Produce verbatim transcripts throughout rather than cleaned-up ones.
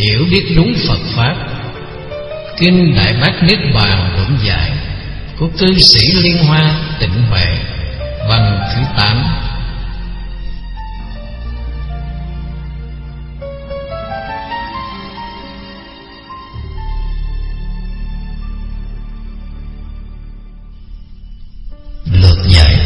hiểu biết đúng Phật Pháp. Kinh Đại Bát Niết Bàn luận giải của cư sĩ Liên Hoa Tịnh Huệ, bằng thứ tám. Lược giải.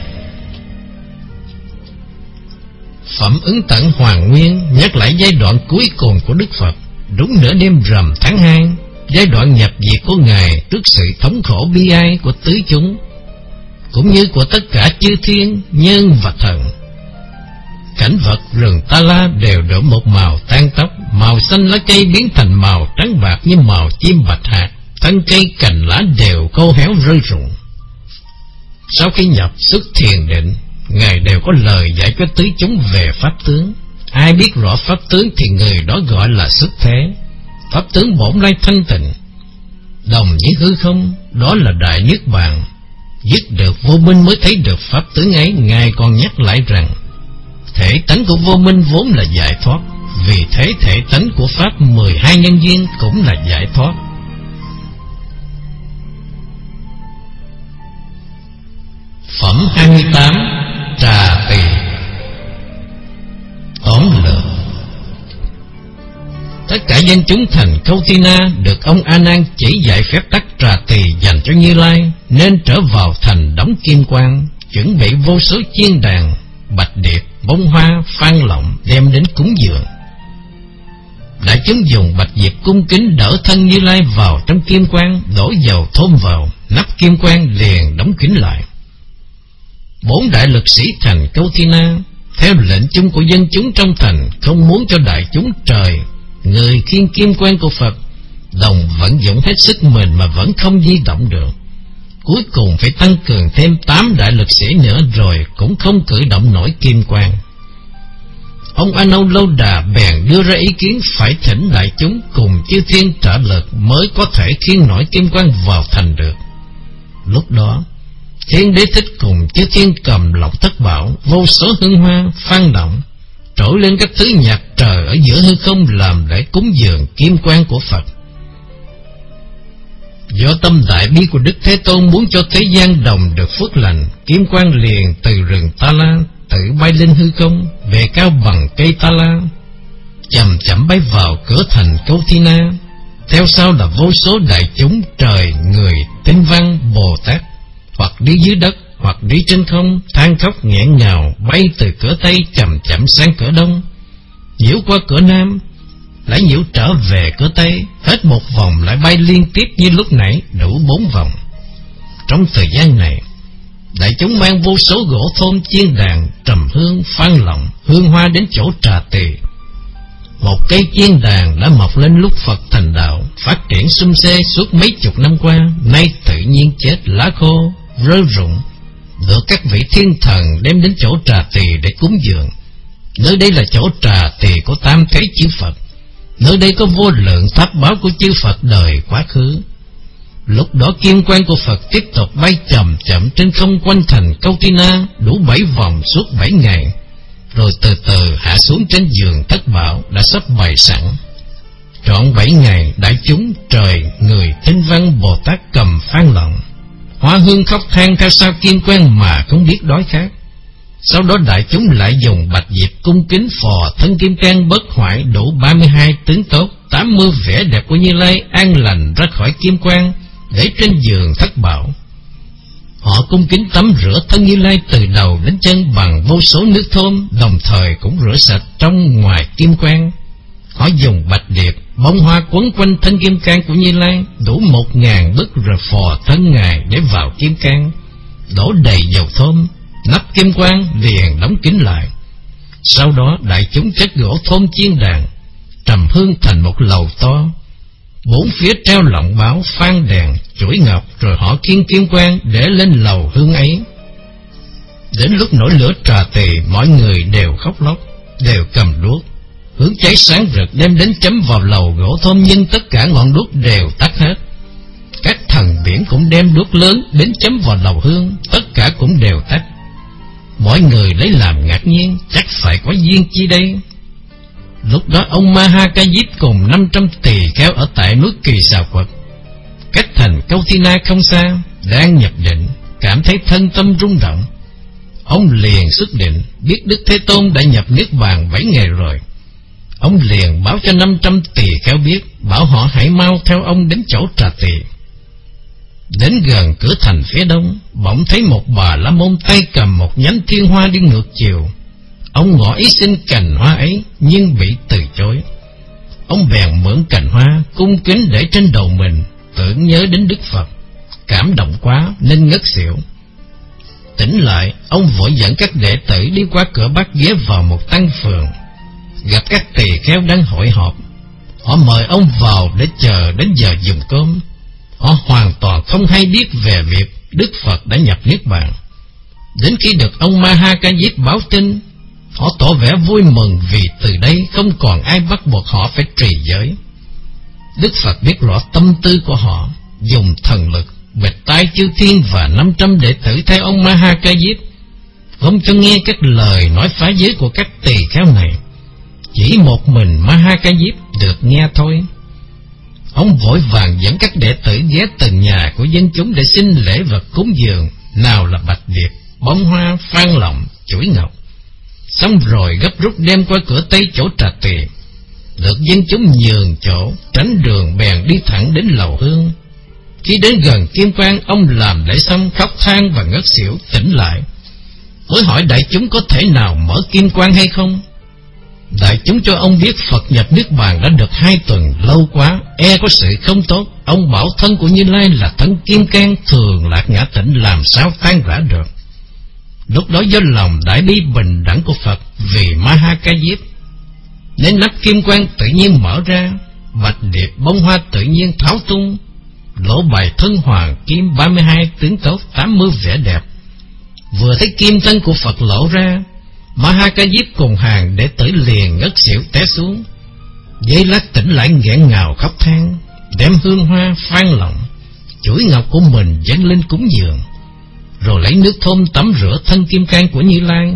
Phẩm Ứng Tận Hoàng Nguyên nhắc lại giai đoạn cuối cùng của Đức Phật, đúng nửa đêm rằm tháng hai, giai đoạn nhập diệt của Ngài trước sự thống khổ bi ai của tứ chúng, cũng như của tất cả chư thiên, nhân và thần. Cảnh vật rừng Ta La đều đổi một màu tan tóc, màu xanh lá cây biến thành màu trắng bạc như màu chim bạch hạc, thân cây cành lá đều khô héo rơi rụng. Sau khi nhập xuất thiền định, Ngài đều có lời dạy cho tứ chúng về pháp tướng. Ai biết rõ pháp tướng thì người đó gọi là xuất thế. Pháp tướng bổn lai thanh tịnh, đồng với hư không, đó là đại niết bàn. Dứt được vô minh mới thấy được pháp tướng ấy. Ngài còn nhắc lại rằng thể tánh của vô minh vốn là giải thoát, vì thế thể tánh của pháp mười hai nhân duyên cũng là giải thoát. Phẩm hai mươi tám. Trà Tỳ. Tóm lược: tất cả dân chúng thành Kautina được ông A Nan chỉ dạy phép tắc trà tỳ dành cho Như Lai, nên trở vào thành đóng kim quan, chuẩn bị vô số chiên đàn, bạch điệp, bông hoa, phan lọng đem đến cúng dường. Đại chúng dùng bạch diệp cung kính đỡ thân Như Lai vào trong kim quan, đổ dầu thơm vào, nắp kim quan liền đóng kín lại. Bốn đại lực sĩ thành Kautina theo lệnh chung của dân chúng trong thành, không muốn cho đại chúng trời người khiêng kim quan của Phật, đồng vận dụng hết sức mình mà vẫn không di động được. Cuối cùng phải tăng cường thêm tám đại lực sĩ nữa, rồi cũng không cử động nổi kim quan. Ông A Nâu Lâu Đà bèn đưa ra ý kiến phải thỉnh đại chúng cùng chư thiên trợ lực mới có thể khiêng nổi kim quan vào thành được. Lúc đó Thiên Đế Thích cùng chư thiên cầm lộc thất bảo, vô số hương hoa, phan động, trỗi lên các thứ nhạc trời ở giữa hư không làm lễ cúng dường kim quan của Phật. Do tâm đại bi của Đức Thế Tôn muốn cho thế gian đồng được phước lành, kim quan liền từ rừng Ta La tự bay lên hư không, về cao bằng cây Ta La, chậm chậm bay vào cửa thành Kautina. Theo sau là vô số đại chúng trời, người, tinh văn, Bồ Tát, hoặc đi dưới đất, hoặc đi trên không, than khóc nghẹn ngào, bay từ cửa Tây chậm chậm sang cửa Đông, nhiễu qua cửa Nam, lại nhiễu trở về cửa Tây, hết một vòng lại bay liên tiếp như lúc nãy, đủ bốn vòng. Trong thời gian này, đại chúng mang vô số gỗ thôn, chiên đàn, trầm hương, phan lọng, hương hoa đến chỗ trà tỳ. Một cây chiên đàn đã mọc lên lúc Phật thành đạo, phát triển sum xê suốt mấy chục năm qua, nay tự nhiên chết, lá khô, rơi rụng, được các vị thiên thần đem đến chỗ trà tỳ để cúng dường. Nơi đây là chỗ trà tỳ của tam thế chư Phật, nơi đây có vô lượng pháp báo của chư Phật đời quá khứ. Lúc đó kim quan của Phật tiếp tục bay chậm chậm trên không quanh thành Kautina đủ bảy vòng suốt bảy ngày, rồi từ từ hạ xuống trên giường thất bảo đã sắp bày sẵn. Trọn bảy ngày, đại chúng trời, người, tinh văn, Bồ Tát cầm phan lọng, hoa hương khóc than theo sau kim quan mà không biết đói khát. Sau đó đại chúng lại dùng bạch diệp cung kính phò thân kim cang bất hoại đủ ba mươi hai tướng tốt, tám mươi vẻ đẹp của Như Lai an lành ra khỏi kim quan, để trên giường thất bảo. Họ cung kính tắm rửa thân Như Lai từ đầu đến chân bằng vô số nước thơm, đồng thời cũng rửa sạch trong ngoài kim quan. Họ dùng bạch điệp, bông hoa quấn quanh thân kim cang của Như Lai đủ một ngàn bức, rồi phò thân Ngài để vào kim cang, đổ đầy dầu thơm, nắp kim quan liền đóng kín lại. Sau đó đại chúng chất gỗ thôn, chiên đàn, trầm hương thành một lầu to, bốn phía treo lọng báo, phan đèn, chuỗi ngọc, rồi họ khiêng kim quan để lên lầu hương ấy. Đến lúc nổi lửa trà tỳ, mọi người đều khóc lóc, đều cầm đuốc, hướng cháy sáng rực đem đến chấm vào lầu gỗ thơm, nhưng tất cả ngọn đuốc đều tắt hết. Các thần biển cũng đem đuốc lớn đến chấm vào lầu hương, tất cả cũng đều tắt. Mọi người lấy làm ngạc nhiên, chắc phải có duyên chi đây. Lúc đó ông Mahakajip cùng năm trăm tỳ kheo ở tại núi Kỳ Xà Quật, cách thành Kauthina không xa, đang nhập định, cảm thấy thân tâm rung động. Ông liền xuất định, biết Đức Thế Tôn đã nhập Niết Bàn bảy ngày rồi. Ông liền báo cho năm trăm tỳ kheo biết, bảo họ hãy mau theo ông đến chỗ Trà Tỳ. Đến gần cửa thành phía đông, bỗng thấy một bà la môn tay cầm một nhánh thiên hoa đi ngược chiều. Ông ngỏ ý xin cành hoa ấy, nhưng bị từ chối. Ông bèn mượn cành hoa, cung kính để trên đầu mình, tưởng nhớ đến Đức Phật. Cảm động quá nên ngất xỉu. Tỉnh lại, ông vội dẫn các đệ tử đi qua cửa Bắc ghé vào một tăng phường, gặp các tỳ kheo đang hội họp. Họ mời ông vào để chờ đến giờ dùng cơm. Họ hoàn toàn không hay biết về việc Đức Phật đã nhập Niết Bàn. Đến khi được ông Mahakajip báo tin, họ tỏ vẻ vui mừng vì từ đây không còn ai bắt buộc họ phải trì giới. Đức Phật biết rõ tâm tư của họ, dùng thần lực bịt tai chư thiên và năm trăm đệ tử theo ông Mahakajip, không cho nghe các lời nói phá giới của các tỳ kheo này. Chỉ một mình Mahakajip được nghe thôi. Ông vội vàng dẫn các đệ tử ghé từng nhà của dân chúng để xin lễ vật cúng dường, nào là bạch điệp, bông hoa, phan lọng, chuỗi ngọc. Xong rồi gấp rút đem qua cửa tây chỗ Trà Tỳ. Được dân chúng nhường chỗ, tránh đường bèn đi thẳng đến lầu hương. Khi đến gần kim quan, ông làm lễ xong khóc than và ngất xỉu. Tỉnh lại mới hỏi đại chúng có thể nào mở kim quan hay không. Đại chúng cho ông biết Phật nhập Niết Bàn đã được hai tuần, lâu quá, e có sự không tốt. Ông bảo thân của Như Lai là thân kim cang, thường lạc ngã tỉnh, làm sao tan rã được. Lúc đó do lòng đại bi bình đẳng của Phật vì Mahakajip, nên nắp kim quan tự nhiên mở ra, bạch điệp bông hoa tự nhiên tháo tung, lỗ bài thân hoàng kim ba mươi hai tướng tốt, tám mươi vẻ đẹp. Vừa thấy kim thân của Phật lộ ra, Mahakajip cùng hàng đệ tử liền ngất xỉu té xuống. Giây lát tỉnh lại nghẹn ngào khóc than, đem hương hoa, phan lọng, chuỗi ngọc của mình dâng lên cúng dường, rồi lấy nước thơm tắm rửa thân kim cang của Như Lai.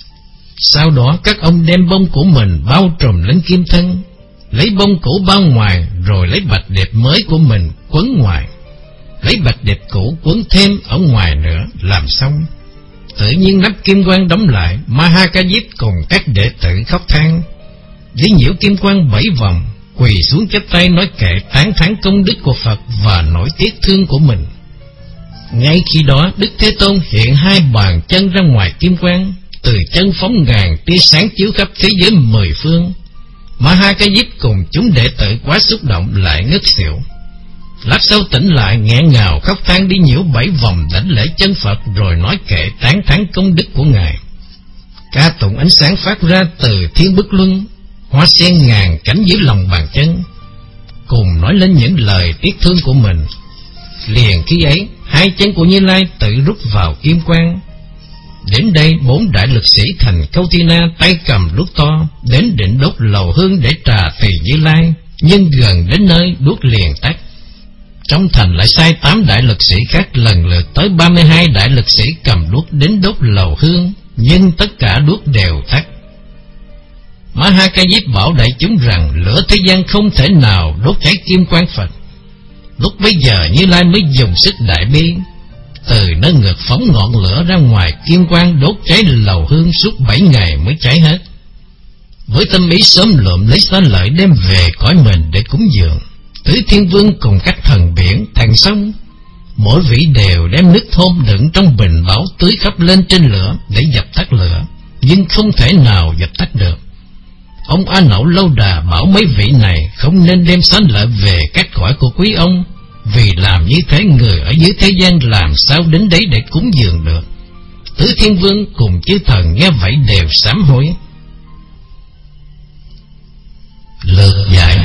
Sau đó các ông đem bông của mình bao trùm lên kim thân, lấy bông cũ bao ngoài, rồi lấy bạch điệp mới của mình quấn ngoài, lấy bạch điệp cũ quấn thêm ở ngoài nữa, làm xong. Tự nhiên nắp kim quan đóng lại. Mahakajip cùng các đệ tử khóc than, đi nhiễu kim quan bảy vòng, quỳ xuống chắp tay nói kệ tán thán công đức của Phật và nỗi tiếc thương của mình. Ngay khi đó Đức Thế Tôn hiện hai bàn chân ra ngoài kim quan, từ chân phóng ngàn tia sáng chiếu khắp thế giới mười phương. Mahakajip cùng chúng đệ tử quá xúc động lại ngất xỉu. Lát sau tỉnh lại nghẹn ngào khóc than, đi nhiễu bảy vòng đảnh lễ chân Phật, rồi nói kệ tán thán công đức của Ngài. Ca tụng ánh sáng phát ra từ thiên bức luân, hoa sen ngàn cánh dưới lòng bàn chân, cùng nói lên những lời tiếc thương của mình. Liền khi ấy hai chân của Như Lai tự rút vào kim quan. Đến đây bốn đại lực sĩ thành Kauthina tay cầm đuốc to đến định đốt lầu hương để trà tỳ Như Lai, nhưng gần đến nơi đuốc liền tắt. Trong thành lại sai tám đại lực sĩ khác lần lượt tới ba mươi hai đại lực sĩ cầm đuốc đến đốt lầu hương, nhưng tất cả đuốc đều tắt. Mahakajip bảo đại chúng rằng lửa thế gian không thể nào đốt cháy kim quan Phật. Lúc bấy giờ Như Lai mới dùng sức đại bi, từ nơi ngực phóng ngọn lửa ra ngoài kim quan, đốt cháy lầu hương suốt bảy ngày mới cháy hết. Với tâm ý sớm lượm lấy xá lợi đem về cõi mình để cúng dường, Tứ Thiên Vương cùng các thần biển, thần sông, mỗi vị đều đem nước thơm đựng trong bình báu tưới khắp lên trên lửa để dập tắt lửa, nhưng không thể nào dập tắt được. Ông A Nậu Lâu Đà bảo mấy vị này không nên đem xá lợi về các cõi của quý ông, vì làm như thế người ở dưới thế gian làm sao đến đấy để cúng dường được. Tứ Thiên Vương cùng chư thần nghe vậy đều sám hối. Lược giải.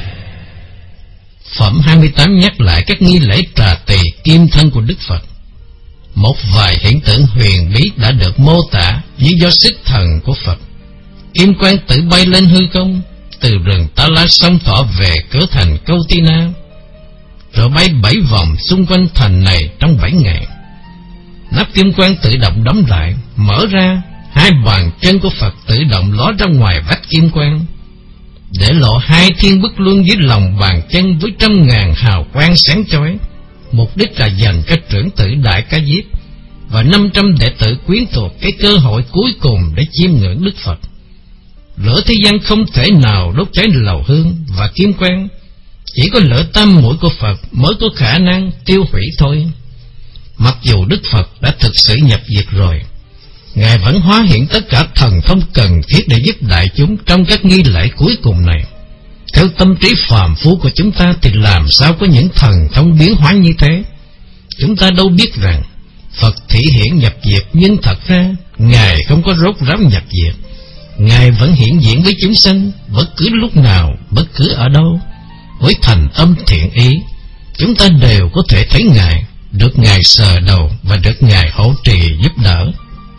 Phẩm hai mươi tám nhắc lại các nghi lễ trà tỳ kim thân của Đức Phật. Một vài hiện tượng huyền bí đã được mô tả như do sức thần của Phật. Kim quan tự bay lên hư không, từ rừng Ta La sông thọ về cửa thành Kauthina, rồi bay bảy vòng xung quanh thành này trong bảy ngày. Nắp kim quan tự động đóng lại, mở ra, hai bàn chân của Phật tự động ló ra ngoài vách kim quan. để lộ hai thiên bức luân dưới lòng bàn chân với trăm ngàn hào quang sáng chói. Mục đích là dành cho trưởng tử Đại Ca Diếp và năm trăm đệ tử quyến thuộc cái cơ hội cuối cùng để chiêm ngưỡng Đức Phật. Lửa thế gian không thể nào đốt cháy lầu hương và kim quang, chỉ có lửa tam muội của Phật mới có khả năng tiêu hủy thôi. Mặc dù Đức Phật đã thực sự nhập diệt rồi, Ngài vẫn hóa hiện tất cả thần thông cần thiết để giúp đại chúng trong các nghi lễ cuối cùng này. Theo tâm trí phàm phu của chúng ta thì làm sao có những thần thông biến hóa như thế? Chúng ta đâu biết rằng Phật thị hiện nhập diệt, nhưng thật ra Ngài không có rốt ráo nhập diệt. Ngài vẫn hiện diện với chúng sanh bất cứ lúc nào, bất cứ ở đâu. Với thành tâm thiện ý, chúng ta đều có thể thấy Ngài, được Ngài sờ đầu và được Ngài hỗ trì giúp đỡ.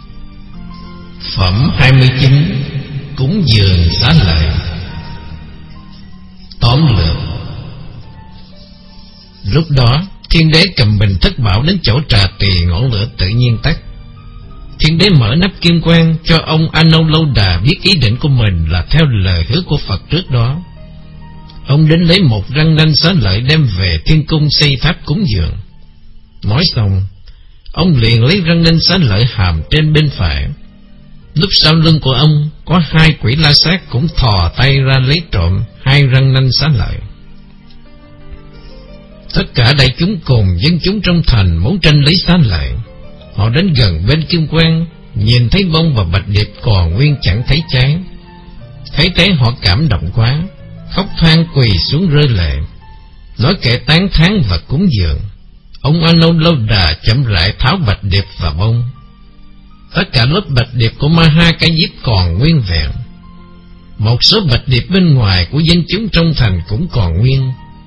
Phẩm hai mươi chín. Cúng dường xá lợi. Tóm lược. Lúc đó Thiên Đế cầm bình thất bảo đến chỗ trà tỳ, ngọn lửa tự nhiên tắt. Thiên Đế mở nắp kim quang cho ông Anuruddha biết ý định của mình là theo lời hứa của Phật trước đó. Ông đến lấy một răng nanh xá lợi đem về thiên cung xây tháp cúng dường. Nói xong, ông liền lấy răng nanh xá lợi hàm trên bên phải. Lúc sau lưng của ông có hai quỷ la sát cũng thò tay ra lấy trộm hai răng nanh xá lợi. Tất cả đại chúng cùng dân chúng trong thành muốn tranh lấy xá lợi. Họ đến gần bên kim quang, nhìn thấy bông và bạch điệp còn nguyên chẳng thấy cháy. Thấy thế họ cảm động quá, khóc than quỳ xuống rơi lệ, nói kệ tán thán và cúng dường. Ông Anuruddha chậm rãi tháo bạch điệp và bông. Tất cả lớp bạch điệp của Maha Ca Diếp còn nguyên vẹn. Một số bạch điệp bên ngoài của dân chúng trong thành cũng còn nguyên,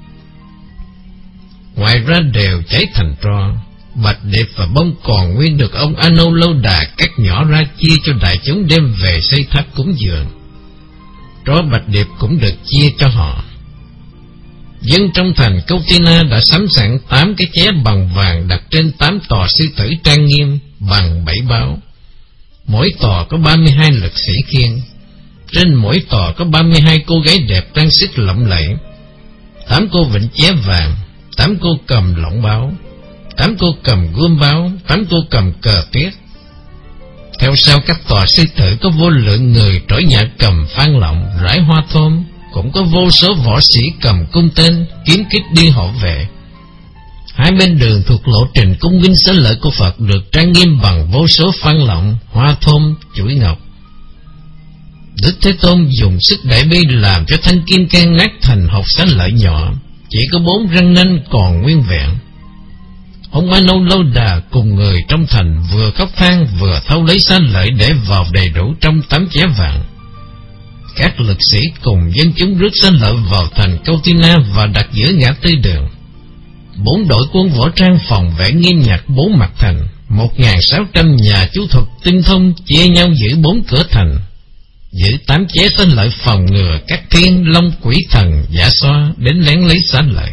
ngoài ra đều cháy thành tro. Bạch điệp và bông còn nguyên được ông Anuruddha cắt nhỏ ra chia cho đại chúng đem về xây tháp cúng dường. Tro bạch điệp cũng được chia cho họ. Dân trong thành Kautina đã sắm sẵn tám cái ché bằng vàng đặt trên tám tòa sư tử trang nghiêm bằng bảy báo. Mỗi tòa có ba mươi hai lực sĩ khiêng. Trên mỗi tòa có ba mươi hai cô gái đẹp trang sức lộng lẫy. Tám cô vịnh ché vàng, tám cô cầm lọng báo, tám cô cầm gươm báo, tám cô cầm cờ tuyết. Theo sau các tòa sư tử có vô lượng người trỗi nhạc cầm phan lọng, rải hoa thơm, cũng có vô số võ sĩ cầm cung tên, kiếm kích đi hộ vệ. Hai bên đường thuộc lộ trình cung nghinh xá lợi của Phật được trang nghiêm bằng vô số phan lọng, hoa thơm, chuỗi ngọc. Đức Thế Tôn dùng sức đại bi làm cho thanh kim can nát thành hột xá lợi nhỏ, chỉ có bốn răng nanh còn nguyên vẹn. Ông Anuruddha cùng người trong thành vừa khóc than vừa thâu lấy xá lợi để vào đầy đủ trong tấm ché vàng. Các lực sĩ cùng dân chúng rước xá lợi vào thành Kautina và đặt giữa ngã tư đường. Bốn đội quân võ trang phòng vệ nghiêm ngặt bốn mặt thành, một ngàn sáu trăm nhà chú thuật tinh thông chia nhau giữ bốn cửa thành, giữ tám ché xá lợi phòng ngừa các thiên long quỷ thần giả xoa đến lén lấy xá lợi.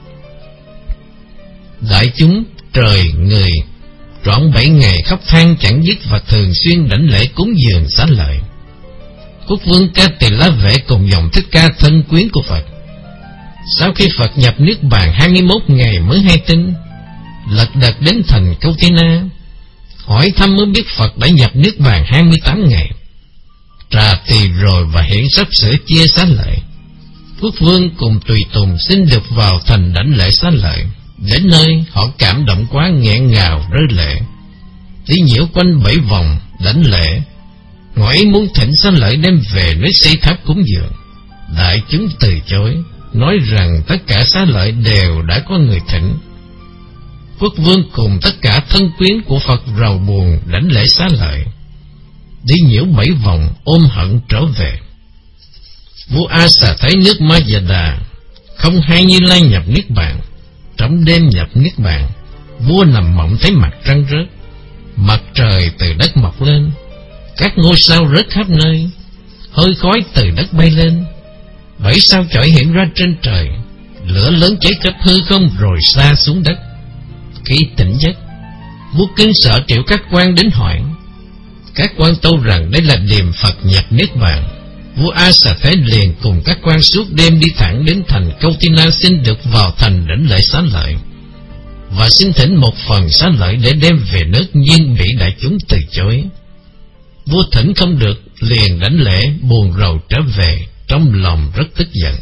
Đại chúng trời người trọn bảy ngày khóc than chẳng dứt và thường xuyên đảnh lễ cúng dường xá lợi. Quốc vương Ca Tỳ La Vệ cùng dòng Thích Ca thân quyến của Phật, sau khi Phật nhập Niết Bàn hai mươi mốt ngày mới hay tin, lật đật đến thành Kautina, hỏi thăm mới biết Phật đã nhập Niết Bàn hai mươi tám ngày. Trà tỳ rồi và hiện sắp sửa chia xá lợi. Quốc vương cùng tùy tùng xin được vào thành đảnh lễ xá lợi. Đến nơi họ cảm động quá nghẹn ngào rơi lệ, đi nhiễu quanh bảy vòng đảnh lễ, ngỏ ý muốn thỉnh xá lợi đem về nơi xây tháp cúng dường. Đại chúng từ chối, nói rằng tất cả xá lợi đều đã có người thỉnh. Quốc vương cùng tất cả thân quyến của Phật rầu buồn đảnh lễ xá lợi, đi nhiễu bảy vòng ôm hận trở về. Vua A Xà thấy nước Ma Già Đà không hay Như Lai nhập Niết Bàn. Trong đêm nhập Niết Bàn, vua nằm mộng thấy mặt trăng rớt, mặt trời từ đất mọc lên, các ngôi sao rớt khắp nơi, hơi khói từ đất bay lên, bảy sao chổi hiện ra trên trời, lửa lớn cháy khắp hư không rồi xa xuống đất. Khi tỉnh giấc, vua kinh sợ triệu các quan đến hỏi. Các quan tâu rằng đây là điềm Phật nhập Niết Bàn. Vua A Xà Thế liền cùng các quan suốt đêm đi thẳng đến thành Kautina xin được vào thành đảnh lễ xá lợi, và xin thỉnh một phần xá lợi để đem về nước, nhưng bị đại chúng từ chối. Vua thỉnh không được, liền đảnh lễ buồn rầu trở về, trong lòng rất tức giận.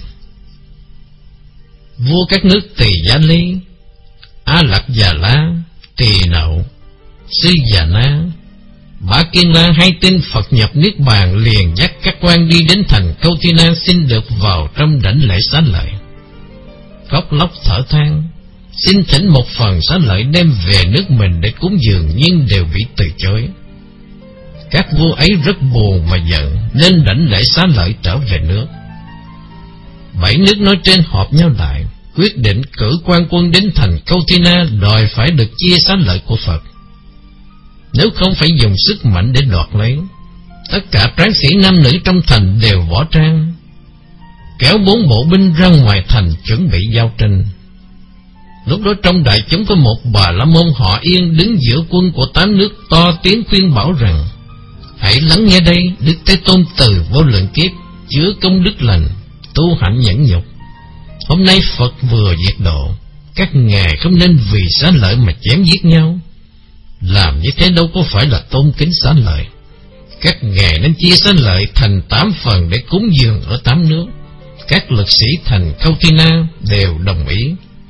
Vua các nước Tỳ Giá Ly, A Lạc Già La, Tỳ Nậu, Sư Già Na, Bá Kiên La hay tin Phật nhập Niết Bàn, liền dắt các quan đi đến thành Kautina xin được vào trong đảnh lễ xá lợi. Khóc lóc thở than, xin thỉnh một phần xá lợi đem về nước mình để cúng dường, nhưng đều bị từ chối. Các vua ấy rất buồn và giận, nên đảnh lễ xá lợi trở về nước. Bảy nước nói trên họp nhau lại, quyết định cử quan quân đến thành Kautina, đòi phải được chia xá lợi của Phật, nếu không phải dùng sức mạnh để đoạt lấy. Tất cả tráng sĩ nam nữ trong thành đều võ trang, kéo bốn bộ binh ra ngoài thành chuẩn bị giao tranh. Lúc đó trong đại chúng có một Bà La Môn họ Yên đứng giữa quân của tám nước, to tiếng khuyên bảo rằng: hãy lắng nghe đây, Đức Thế Tôn từ vô lượng kiếp chứa công đức lành, tu hạnh nhẫn nhục. Hôm nay Phật vừa diệt độ, các ngài không nên vì xá lợi mà chém giết nhau. Làm như thế đâu có phải là tôn kính xá lợi. Các ngài nên chia xá lợi thành tám phần để cúng dường ở tám nước. Các lực sĩ thành Kautina đều đồng ý.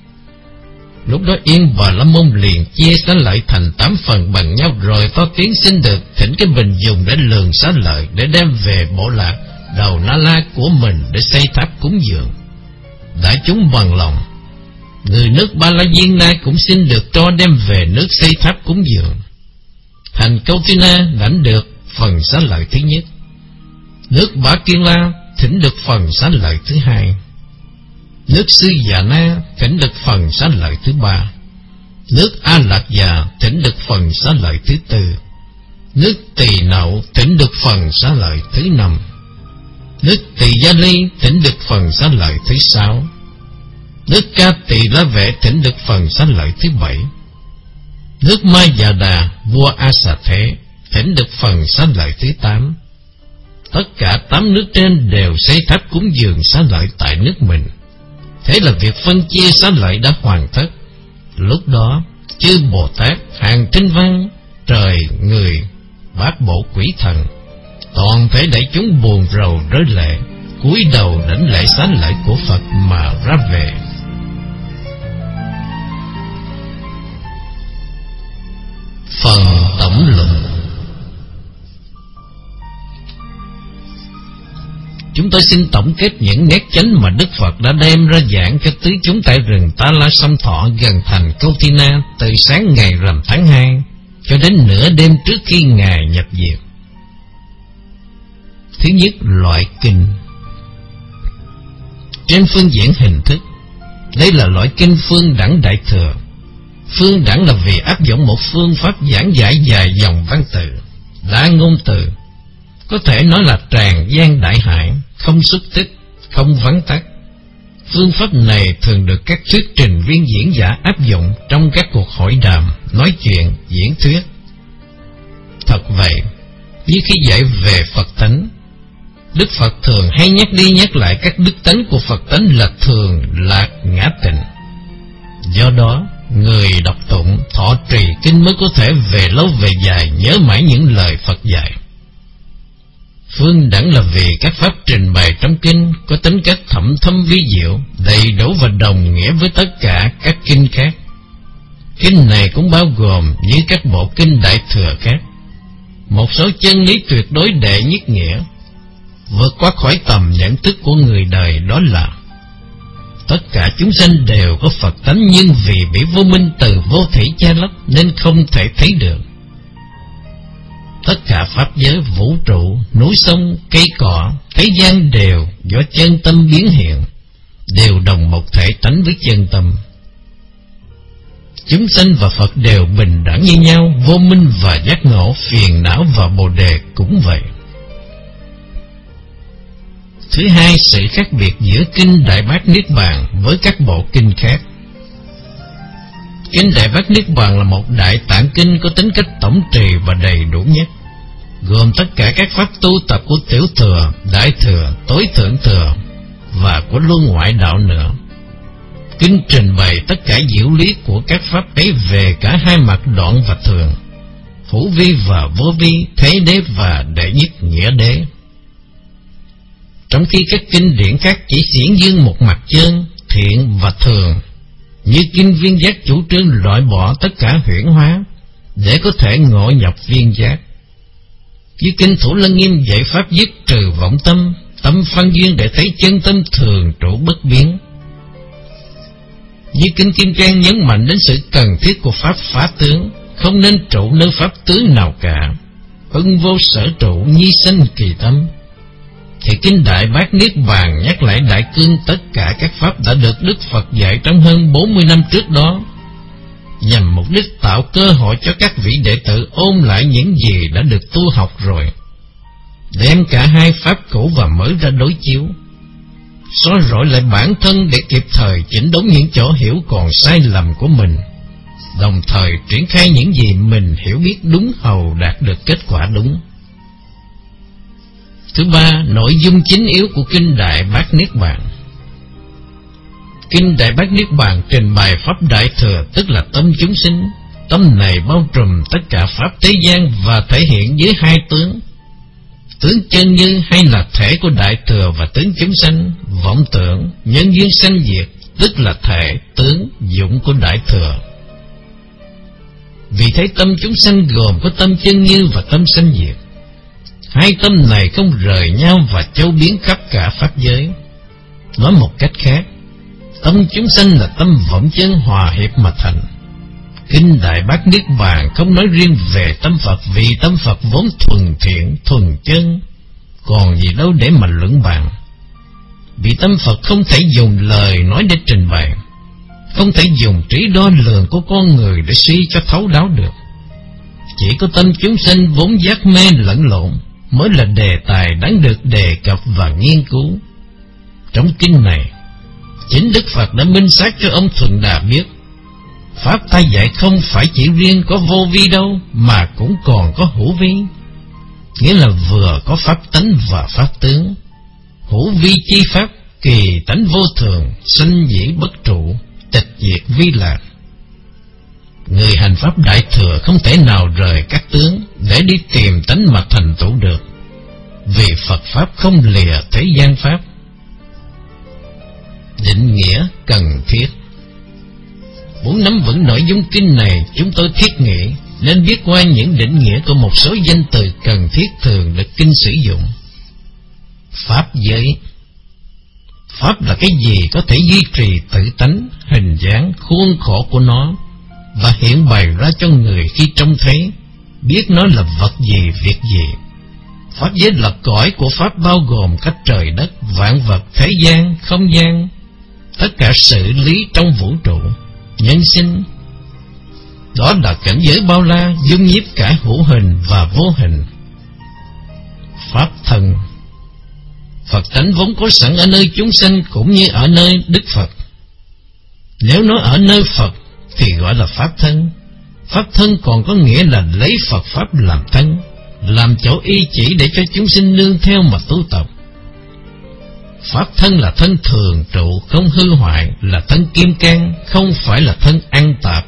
Lúc đó Yên Bà La Môn liền chia xá lợi thành tám phần bằng nhau, rồi to tiếng xin được thỉnh cái bình dùng để lường xá lợi, để đem về bộ lạc Đầu Na La của mình để xây tháp cúng dường. Đại chúng bằng lòng. Người nước Ba La Viên Na cũng xin được cho đem về nước xây tháp cúng dường. Thành Kautina lãnh được phần xá lợi thứ nhất. Nước Bá Kiên La thỉnh được phần xá lợi thứ hai. Nước Sư Già Na thỉnh được phần xá lợi thứ ba. Nước A Lạc Già thỉnh được phần xá lợi thứ tư. Nước Tỳ Nậu thỉnh được phần xá lợi thứ năm. Nước Tỳ Gia Ly thỉnh được phần xá lợi thứ sáu. Nước Ca Tỳ La Vệ thỉnh được phần xá lợi thứ bảy. Nước Ma Già Đà vua A Xà Thế thỉnh được phần xá lợi thứ tám. Tất cả tám nước trên đều xây tháp cúng dường xá lợi tại nước mình. Thế là việc phân chia xá lợi đã hoàn tất. Lúc đó chư Bồ Tát, hàng tinh văn, trời, người, bát bộ quỷ thần, toàn thể đại chúng buồn rầu rơi lệ, cúi đầu đảnh lễ xá lợi của Phật mà ra về. Phần tổng luận. Chúng tôi xin tổng kết những nét chánh mà Đức Phật đã đem ra giảng cho tứ chúng tại rừng Ta La Sông Thọ gần thành Kautina từ sáng ngày rằm tháng hai cho đến nửa đêm trước khi Ngài nhập diệt. Thứ nhất, loại kinh. Trên phương diện hình thức, đây là loại kinh phương đẳng đại thừa. Phương đẳng là vì áp dụng một phương pháp giảng giải dài dòng văn từ, đa ngôn từ, có thể nói là tràn gian đại hải, không xúc tích, không vắn tắt. Phương pháp này thường được các thuyết trình viên diễn giả áp dụng trong các cuộc hội đàm, nói chuyện, diễn thuyết. Thật vậy, như khi dạy về Phật tánh, Đức Phật thường hay nhắc đi nhắc lại các đức tánh của Phật tánh là thường, lạc, ngã tịnh. Do đó, người đọc tụng, thọ trì kinh mới có thể về lâu về dài nhớ mãi những lời Phật dạy. Phương đẳng là vì các pháp trình bày trong kinh có tính cách thẩm thâm vi diệu, đầy đủ và đồng nghĩa với tất cả các kinh khác. Kinh này cũng bao gồm như các bộ kinh đại thừa khác một số chân lý tuyệt đối đệ nhất nghĩa, vượt qua khỏi tầm nhận thức của người đời, đó là tất cả chúng sanh đều có Phật tánh, nhưng vì bị vô minh từ vô thủy che lấp nên không thể thấy được. Tất cả pháp giới, vũ trụ, núi sông, cây cỏ, thế gian đều do chân tâm biến hiện, đều đồng một thể tánh với chân tâm. Chúng sanh và Phật đều bình đẳng như nhau, vô minh và giác ngộ, phiền não và bồ đề cũng vậy. Thứ hai, sự khác biệt giữa Kinh Đại Bát Niết Bàn với các bộ kinh khác. Kinh Đại Bát Niết Bàn là một đại tạng kinh có tính cách tổng trì và đầy đủ nhất. gồm tất cả các pháp tu tập của tiểu thừa, đại thừa, tối thượng thừa và của luân ngoại đạo nữa. Kinh trình bày tất cả diệu lý của các pháp ấy về cả hai mặt đoạn và thường, hữu vi và vô vi, thế đế và đệ nhất nghĩa đế. Trong khi các kinh điển khác chỉ diễn dương một mặt chân, thiện và thường, như kinh Viên Giác chủ trương loại bỏ tất cả huyễn hóa để có thể ngộ nhập viên giác, như kinh Thủ Lăng Nghiêm dạy pháp dứt trừ vọng tâm, tâm phân duyên để thấy chân tâm thường trụ bất biến, như kinh Kim Cang nhấn mạnh đến sự cần thiết của pháp phá tướng, không nên trụ nơi pháp tướng nào cả, ưng vô sở trụ, nhi sanh kỳ tâm. Thì kinh Đại Bát Niết Bàn nhắc lại đại cương tất cả các pháp đã được Đức Phật dạy trong hơn bốn mươi năm trước đó, nhằm mục đích tạo cơ hội cho các vị đệ tử ôn lại những gì đã được tu học rồi, đem cả hai pháp cũ và mới ra đối chiếu, soi rọi lại bản thân để kịp thời chỉnh đốn những chỗ hiểu còn sai lầm của mình, đồng thời triển khai những gì mình hiểu biết đúng hầu đạt được kết quả đúng. Thứ ba, nội dung chính yếu của kinh Đại Bát Niết Bàn. Kinh Đại Bát Niết Bàn trình bày pháp đại thừa, tức là tâm chúng sinh. Tâm này bao trùm tất cả pháp thế gian và thể hiện dưới hai tướng: tướng chân như hay là thể của đại thừa và tướng chúng sanh, vọng tưởng, nhân duyên sanh diệt, tức là thể, tướng, dụng của đại thừa. Vì thế tâm chúng sanh gồm có tâm chân như và tâm sanh diệt. Hai tâm này không rời nhau và châu biến khắp cả pháp giới. Nói một cách khác, tâm chúng sanh là tâm vọng chân hòa hiệp mà thành. Kinh Đại Bát Niết Bàn không nói riêng về tâm Phật, vì tâm Phật vốn thuần thiện, thuần chân, còn gì đâu để mà luận bàn. Vì tâm Phật không thể dùng lời nói để trình bày, không thể dùng trí đo lường của con người để suy cho thấu đáo được. Chỉ có tâm chúng sanh vốn giác mê lẫn lộn mới là đề tài đáng được đề cập và nghiên cứu. Trong kinh này, chính Đức Phật đã minh xác cho ông Thuần Đà biết, pháp ta dạy không phải chỉ riêng có vô vi đâu, mà cũng còn có hữu vi, nghĩa là vừa có pháp tánh và pháp tướng. Hữu vi chi pháp, kỳ tánh vô thường, sanh dĩ bất trụ, tịch diệt vi lạc. Người hành pháp đại thừa không thể nào rời các tướng để đi tìm tánh mà thành tựu được, vì Phật pháp không lìa thế gian pháp. Định nghĩa cần thiết. Muốn nắm vững nội dung kinh này, chúng tôi thiết nghĩ nên biết qua những định nghĩa của một số danh từ cần thiết thường được kinh sử dụng. Pháp giới. Pháp là cái gì có thể duy trì tự tánh, hình dáng, khuôn khổ của nó và hiện bày ra cho người khi trông thấy, biết nó là vật gì, việc gì. Pháp giới là cõi của pháp bao gồm các trời đất, vạn vật, thế gian, không gian, tất cả sự lý trong vũ trụ, nhân sinh. Đó là cảnh giới bao la, dung nhiếp cả hữu hình và vô hình. Pháp thân. Phật tánh vốn có sẵn ở nơi chúng sanh cũng như ở nơi Đức Phật. Nếu nói ở nơi Phật thì gọi là pháp thân. Pháp thân còn có nghĩa là lấy Phật pháp làm thân, làm chỗ y chỉ để cho chúng sinh nương theo mà tu tập. Pháp thân là thân thường trụ, không hư hoại, là thân kim cang, không phải là thân ăn tạp.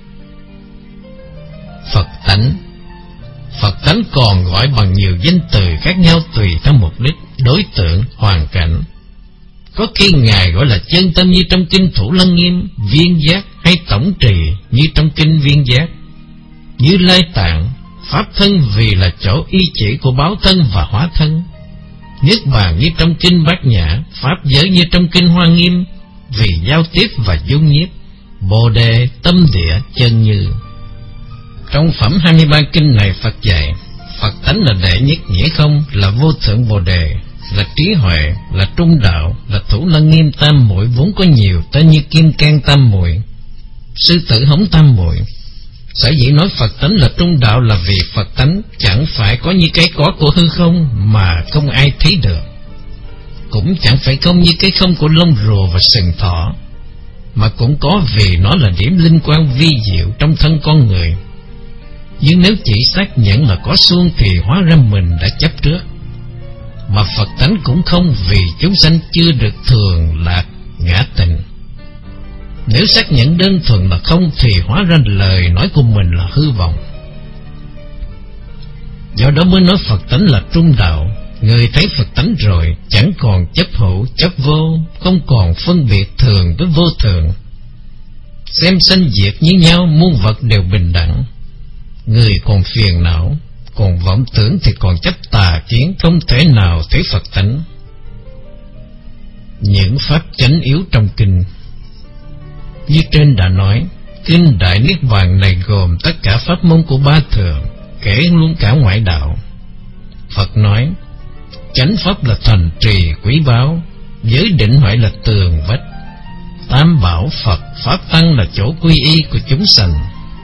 Phật tánh. Phật tánh còn gọi bằng nhiều danh từ khác nhau tùy theo mục đích, đối tượng, hoàn cảnh. Có khi Ngài gọi là chân tâm như trong kinh Thủ Lăng Nghiêm, viên giác, hay tổng trì như trong kinh Viên Giác. Như Lai Tạng, pháp thân vì là chỗ y chỉ của báo thân và hóa thân. Niết bàn như trong kinh Bát Nhã, pháp giới như trong kinh Hoa Nghiêm, vì giao tiếp và dung nhiếp. Bồ đề, tâm địa, chân như. Trong phẩm hai mươi ba kinh này Phật dạy, Phật tánh là đệ nhất nghĩa không, là vô thượng Bồ đề, là trí huệ, là trung đạo, là Thủ Lăng Nghiêm tam muội vốn có nhiều tên như Kim Cang tam muội, Sư Tử Hống tam muội. Sở dĩ nói Phật tánh là trung đạo là vì Phật tánh chẳng phải có như cái có của hư không mà không ai thấy được, cũng chẳng phải không như cái không của lông rùa và sừng thỏ, mà cũng có vì nó là điểm linh quan vi diệu trong thân con người. Nhưng nếu chỉ xác nhận là có xuông thì hóa ra mình đã chấp trước. Mà Phật tánh cũng không, vì chúng sanh chưa được thường lạc ngã tình. Nếu xác nhận đơn thuần là không thì hóa ra lời nói của mình là hư vọng. Do đó mới nói Phật tánh là trung đạo. Người thấy Phật tánh rồi chẳng còn chấp hữu chấp vô, không còn phân biệt thường với vô thường, xem sanh diệt như nhau, muôn vật đều bình đẳng. Người còn phiền não, còn vọng tưởng thì còn chấp tà kiến, không thể nào thấy Phật tánh. Những pháp chánh yếu trong kinh như trên đã nói, kinh Đại Niết Bàn này gồm tất cả pháp môn của ba thường, kể luôn cả ngoại đạo. Phật nói, chánh pháp là thành trì quý báu, giới định huệ là tường vách, tam bảo Phật pháp tăng là chỗ quy y của chúng sanh.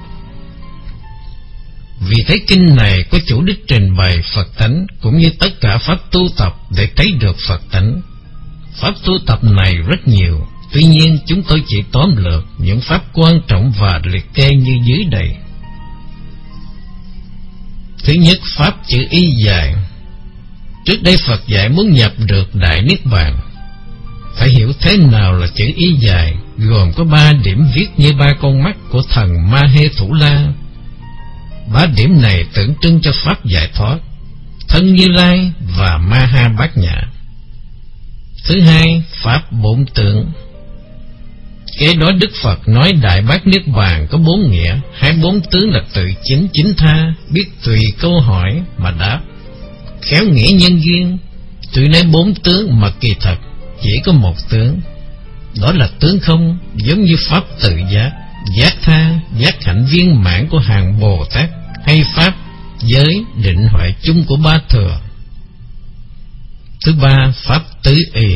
Vì thế kinh này có chủ đích trình bày Phật tánh, cũng như tất cả pháp tu tập để thấy được Phật tánh. Pháp tu tập này rất nhiều, tuy nhiên chúng tôi chỉ tóm lược những pháp quan trọng và liệt kê như dưới đây. Thứ nhất, pháp chữ y dài. Trước đây Phật dạy muốn nhập được Đại Niết Bàn, phải hiểu thế nào là chữ y dài, gồm có ba điểm viết như ba con mắt của thần Ma Hê Thủ La. Ba điểm này tượng trưng cho pháp giải thoát, thân Như Lai và Ma Ha Bát Nhã. Thứ hai, pháp bổn tượng. Kế đó Đức Phật nói Đại Bát Niết Bàn có bốn nghĩa, hai bốn tướng là tự chính chính tha, biết tùy câu hỏi mà đáp, khéo nghĩa nhân duyên. Tuy nói bốn tướng mà kỳ thật chỉ có một tướng, đó là tướng không, giống như pháp tự giác, giác tha, giác hạnh viên mãn của hàng Bồ Tát, hay pháp giới định huệ chung của ba thừa. Thứ ba, pháp tứ y.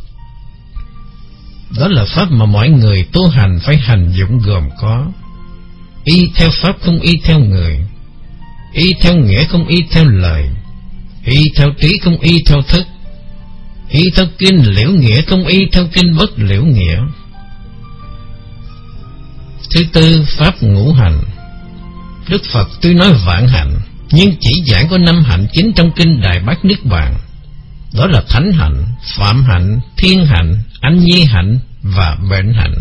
Đó là pháp mà mọi người tu hành phải hành dụng, gồm có y theo pháp không y theo người, y theo nghĩa không y theo lời, y theo trí không y theo thức, y theo kinh liễu nghĩa không y theo kinh bất liễu nghĩa. Thứ tư, pháp ngũ hành. Đức Phật tuy nói vạn hạnh, nhưng chỉ giảng có năm hạnh chính trong kinh Đại Bát Niết Bàn. Đó là thánh hạnh, phạm hạnh, thiên hạnh, anh nhi hạnh và bệnh hạnh.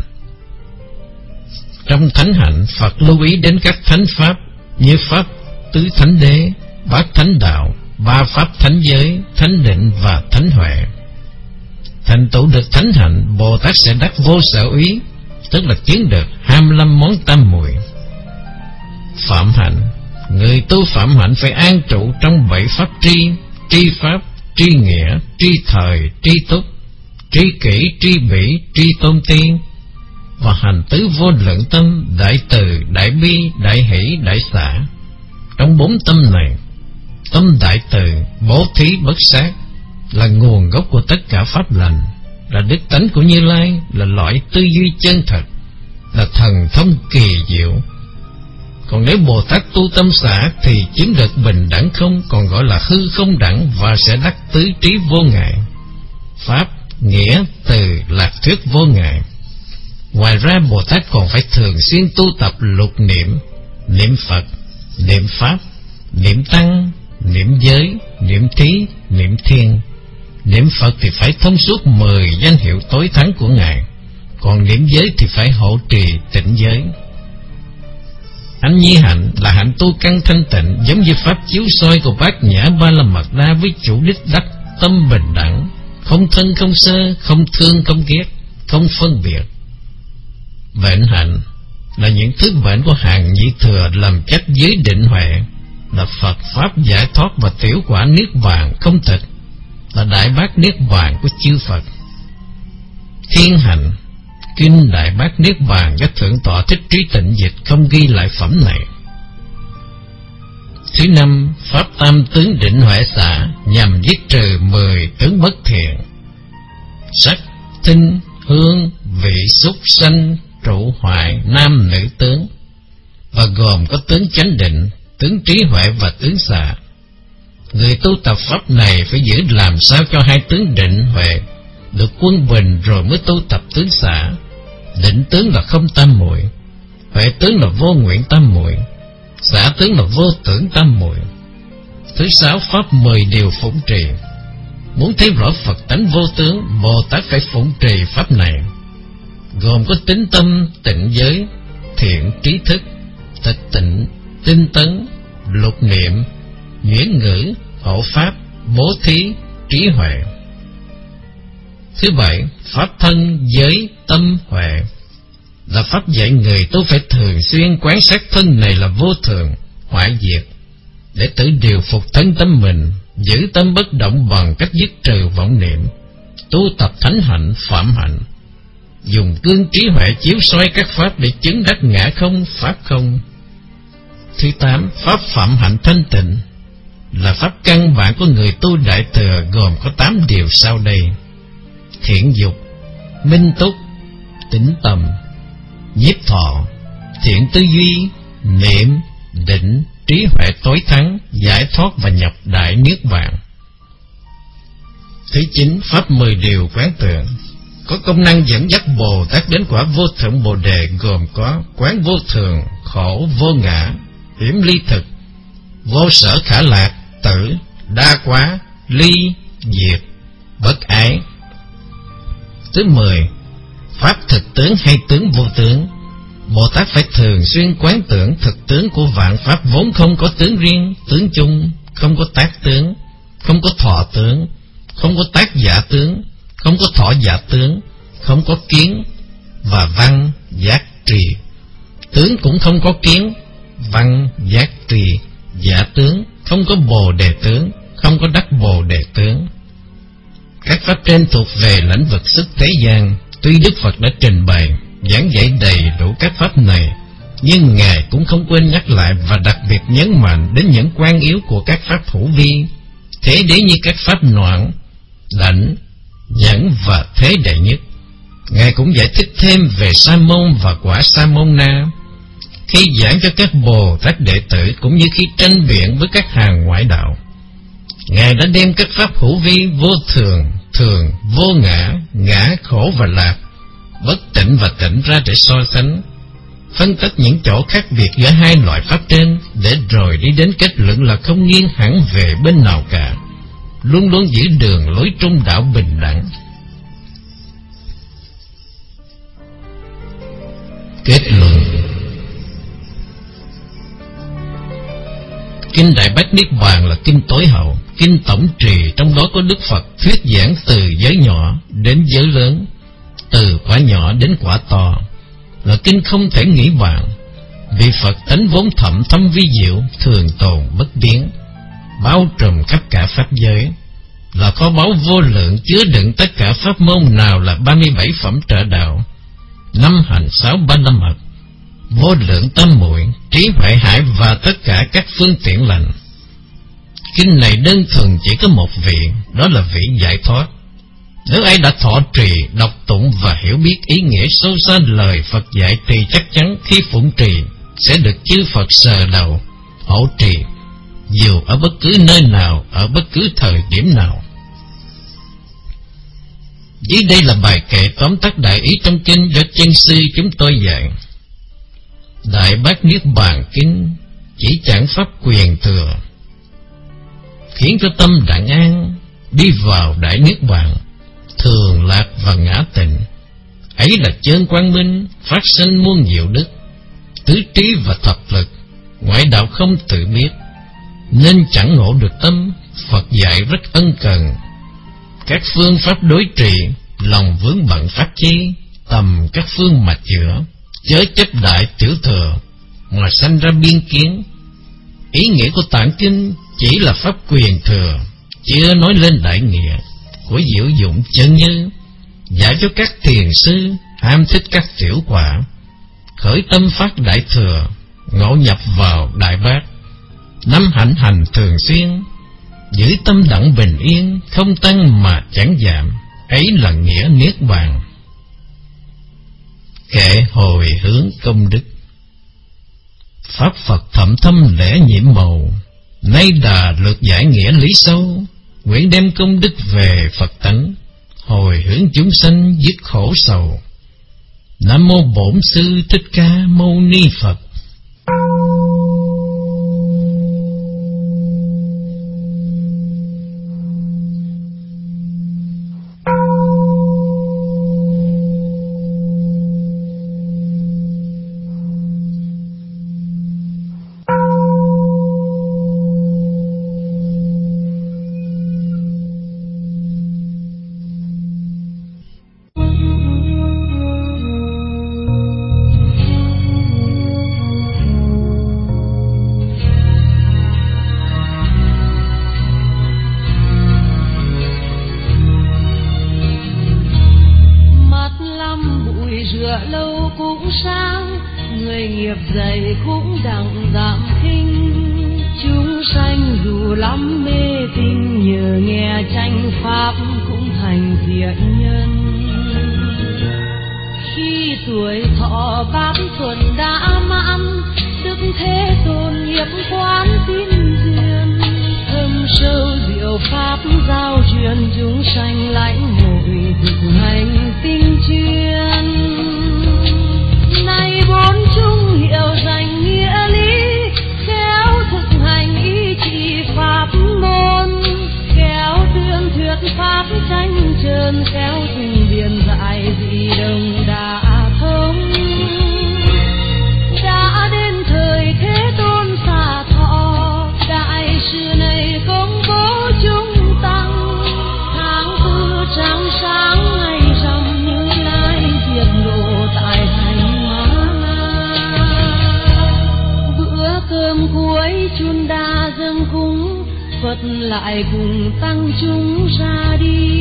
Trong thánh hạnh, Phật lưu ý đến các thánh pháp như pháp tứ thánh đế, bát thánh đạo, ba pháp thánh giới, thánh định và thánh huệ. Thành tựu được thánh hạnh, Bồ Tát sẽ đắc vô sở úy, tức là kiến được hai mươi lăm món tam muội. Phạm hạnh, người tu phạm hạnh phải an trụ trong bảy pháp tri, tri pháp, tri nghĩa, tri thời, tri túc, tri kỷ, tri bỉ, tri tôn tiên, và hành tứ vô lượng tâm, đại từ, đại bi, đại hỷ, đại xả. Trong bốn tâm này, tâm đại từ, bố thí bất sát là nguồn gốc của tất cả pháp lành, là đức tánh của Như Lai, là loại tư duy chân thật, là thần thông kỳ diệu. Còn nếu Bồ Tát tu tâm xả thì chiếm được bình đẳng không, còn gọi là hư không đẳng, và sẽ đắc tứ trí vô ngại, pháp, nghĩa, từ, lạc thuyết vô ngại. Ngoài ra Bồ Tát còn phải thường xuyên tu tập lục niệm, niệm Phật, niệm Pháp, niệm Tăng, niệm giới, niệm thí, niệm thiên. Niệm Phật thì phải thông suốt mười danh hiệu tối thắng của Ngài, còn niệm giới thì phải hộ trì tịnh giới. Anh nhi hạnh là hạnh tu căn thanh tịnh, giống như pháp chiếu soi của Bát Nhã Ba La Mật Đa, với chủ đích đắc tâm bình đẳng, không thân không sơ, không thương không ghét, không phân biệt. Bệnh hạnh là những thứ bệnh của hàng nhị thừa làm chất giới định huệ, là Phật pháp giải thoát và tiểu quả niết bàn không tịch, là Đại Bát Niết Bàn của chư Phật. Thiên hạnh, kinh Đại Bát Niết Bàn do Thượng Tọa Thích Trí Tịnh dịch, không ghi lại phẩm này. Thứ năm, pháp tam tướng định huệ xả, nhằm giết trừ mười tướng bất thiện: sắc, thinh, hương, vị, xúc, sanh, trụ, hoại, nam nữ tướng, và gồm có tướng chánh định, tướng trí huệ và tướng xả. Người tu tập pháp này phải giữ làm sao cho hai tướng định huệ được quân bình, rồi mới tu tập tướng xả. Định tướng là không tam muội, huệ tướng là vô nguyện tam muội. Xả tướng là vô tưởng tam muội. Thứ sáu, pháp mười điều phụng trì. Muốn thấy rõ Phật tánh vô tướng, Bồ Tát phải phụng trì pháp này, gồm có tín tâm, tịnh giới, thiện trí thức, tịch tịnh, tinh tấn, lục niệm, nhuyễn ngữ, hộ pháp, bố thí, trí huệ. Thứ bảy, pháp thân, giới, tâm, huệ là pháp dạy người tu phải thường xuyên quán sát thân này là vô thường, hoại diệt, để tự điều phục thân tâm mình, giữ tâm bất động bằng cách dứt trừ vọng niệm, tu tập thánh hạnh, phạm hạnh, dùng cương trí huệ chiếu soi các pháp để chứng đắc ngã không, pháp không. Thứ tám, pháp phạm hạnh thanh tịnh là pháp căn bản của người tu đại thừa, gồm có tám điều sau đây: thiện dục, minh túc, tĩnh tâm, nhiếp thọ, thiện tư duy, niệm, định, trí huệ tối thắng, giải thoát và nhập đại niết bàn. Thứ chín, pháp mười điều quán tưởng có công năng dẫn dắt Bồ Tát đến quả vô thượng Bồ đề, gồm có quán vô thường, khổ, vô ngã, hiểm ly thực, vô sở khả lạc, tử, đa quá, ly, diệt, bất ái. Thứ mười, pháp thực tướng hay tướng vô tướng. Bồ Tát phải thường xuyên quán tưởng thực tướng của vạn pháp vốn không có tướng riêng, tướng chung, không có tác tướng, không có thọ tướng, không có tác giả tướng, không có thọ giả tướng, không có kiến và văn giác trì. Tướng cũng không có kiến, văn giác trì, giả tướng, không có bồ đề tướng, không có đắc bồ đề tướng. Các pháp trên thuộc về lĩnh vực xuất thế gian. Tuy Đức Phật đã trình bày giảng dạy đầy đủ các pháp này, nhưng Ngài cũng không quên nhắc lại và đặc biệt nhấn mạnh đến những quan yếu của các pháp hữu vi, thế đế như các pháp noãn, đảnh, nhẫn và thế đệ nhất. Ngài cũng giải thích thêm về sa môn và quả sa môn na. Khi giảng cho các Bồ Tát đệ tử cũng như khi tranh biện với các hàng ngoại đạo, Ngài đã đem các pháp hữu vi vô thường, thường, vô ngã, ngã, khổ và lạc, bất tịnh và tịnh ra để so sánh, phân tích những chỗ khác biệt giữa hai loại pháp trên, để rồi đi đến kết luận là không nghiêng hẳn về bên nào cả, luôn luôn giữ đường lối trung đạo bình đẳng. Kết luận: Kinh Đại Bát Niết Bàn là kinh tối hậu, kinh tổng trì, trong đó có Đức Phật thuyết giảng từ giới nhỏ đến giới lớn, từ quả nhỏ đến quả to, là kinh không thể nghĩ bàn. Vì Phật tánh vốn thậm thâm vi diệu, thường tồn bất biến, bao trùm khắp cả pháp giới, là kho báu vô lượng chứa đựng tất cả pháp môn nào là ba mươi bảy phẩm trợ đạo, năm hành sáu ba năm mật, vô lượng tâm muội, trí huệ hải và tất cả các phương tiện lành. Kinh này đơn thuần chỉ có một vị, đó là vị giải thoát. Nếu ai đã thọ trì, đọc tụng và hiểu biết ý nghĩa sâu xa lời Phật dạy, thì chắc chắn khi phụng trì sẽ được chư Phật sờ đầu, hộ trì, dù ở bất cứ nơi nào, ở bất cứ thời điểm nào. Dưới đây là bài kệ tóm tắt đại ý trong kinh do chân sư chúng tôi dạy. Đại Bát Niết Bàn Kinh chỉ chẳng pháp quyền thừa, khiến cho tâm đặng an, đi vào đại niết bàn, thường lạc và ngã tịnh. Ấy là chân quang minh, phát sinh muôn diệu đức, tứ trí và thập lực, ngoại đạo không tự biết, nên chẳng ngộ được tâm. Phật dạy rất ân cần. Các phương pháp đối trị, lòng vướng bận pháp chi, tầm các phương mà chữa, chớ chấp đại tiểu thừa, mà sanh ra biên kiến. Ý nghĩa của tạng kinh chỉ là pháp quyền thừa, chưa nói lên đại nghĩa của diệu dụng chân như, dạy cho các thiền sư ham thích các tiểu quả, khởi tâm phát đại thừa, ngộ nhập vào đại bát. Năm hạnh hành thường xuyên, giữ tâm đặng bình yên, không tăng mà chẳng giảm, ấy là nghĩa niết bàn. Kệ hồi hướng công đức. Pháp Phật thậm thâm lẽ nhiệm màu, nay đà lược giải nghĩa lý sâu, nguyện đem công đức về Phật tánh, hồi hướng chúng sanh dứt khổ sầu. Nam mô Bổn Sư Thích Ca Mâu Ni Phật. sang, người nghiệp dày cũng đặng giảm khinh. Chúng sanh dù lắm mê tín, nhờ nghe tranh pháp cũng thành thiện nhân. Khi tuổi thọ bát tuần đã mãn, Đức Thế Tôn nghiệp quán tín duyên, thâm sâu diệu pháp giao truyền, chúng sanh lãnh hội thực hành tinh chuyên. Nay bốn chung hiểu rành nghĩa lý, khéo thực hành ý chỉ pháp môn, khéo tuyên thuyết pháp tranh trơn, khéo trình điển dạy dị đồng đã thông. Đã đến thời Thế Tôn xả thọ, đại sự này công bố chúng tăng. Tháng tư trăng sáng ngày rằm, Như Lai diệt độ tại thành Ma La. Bữa cơm cuối chun đa dâng cúng, Phật lại cùng tăng chúng ra đi.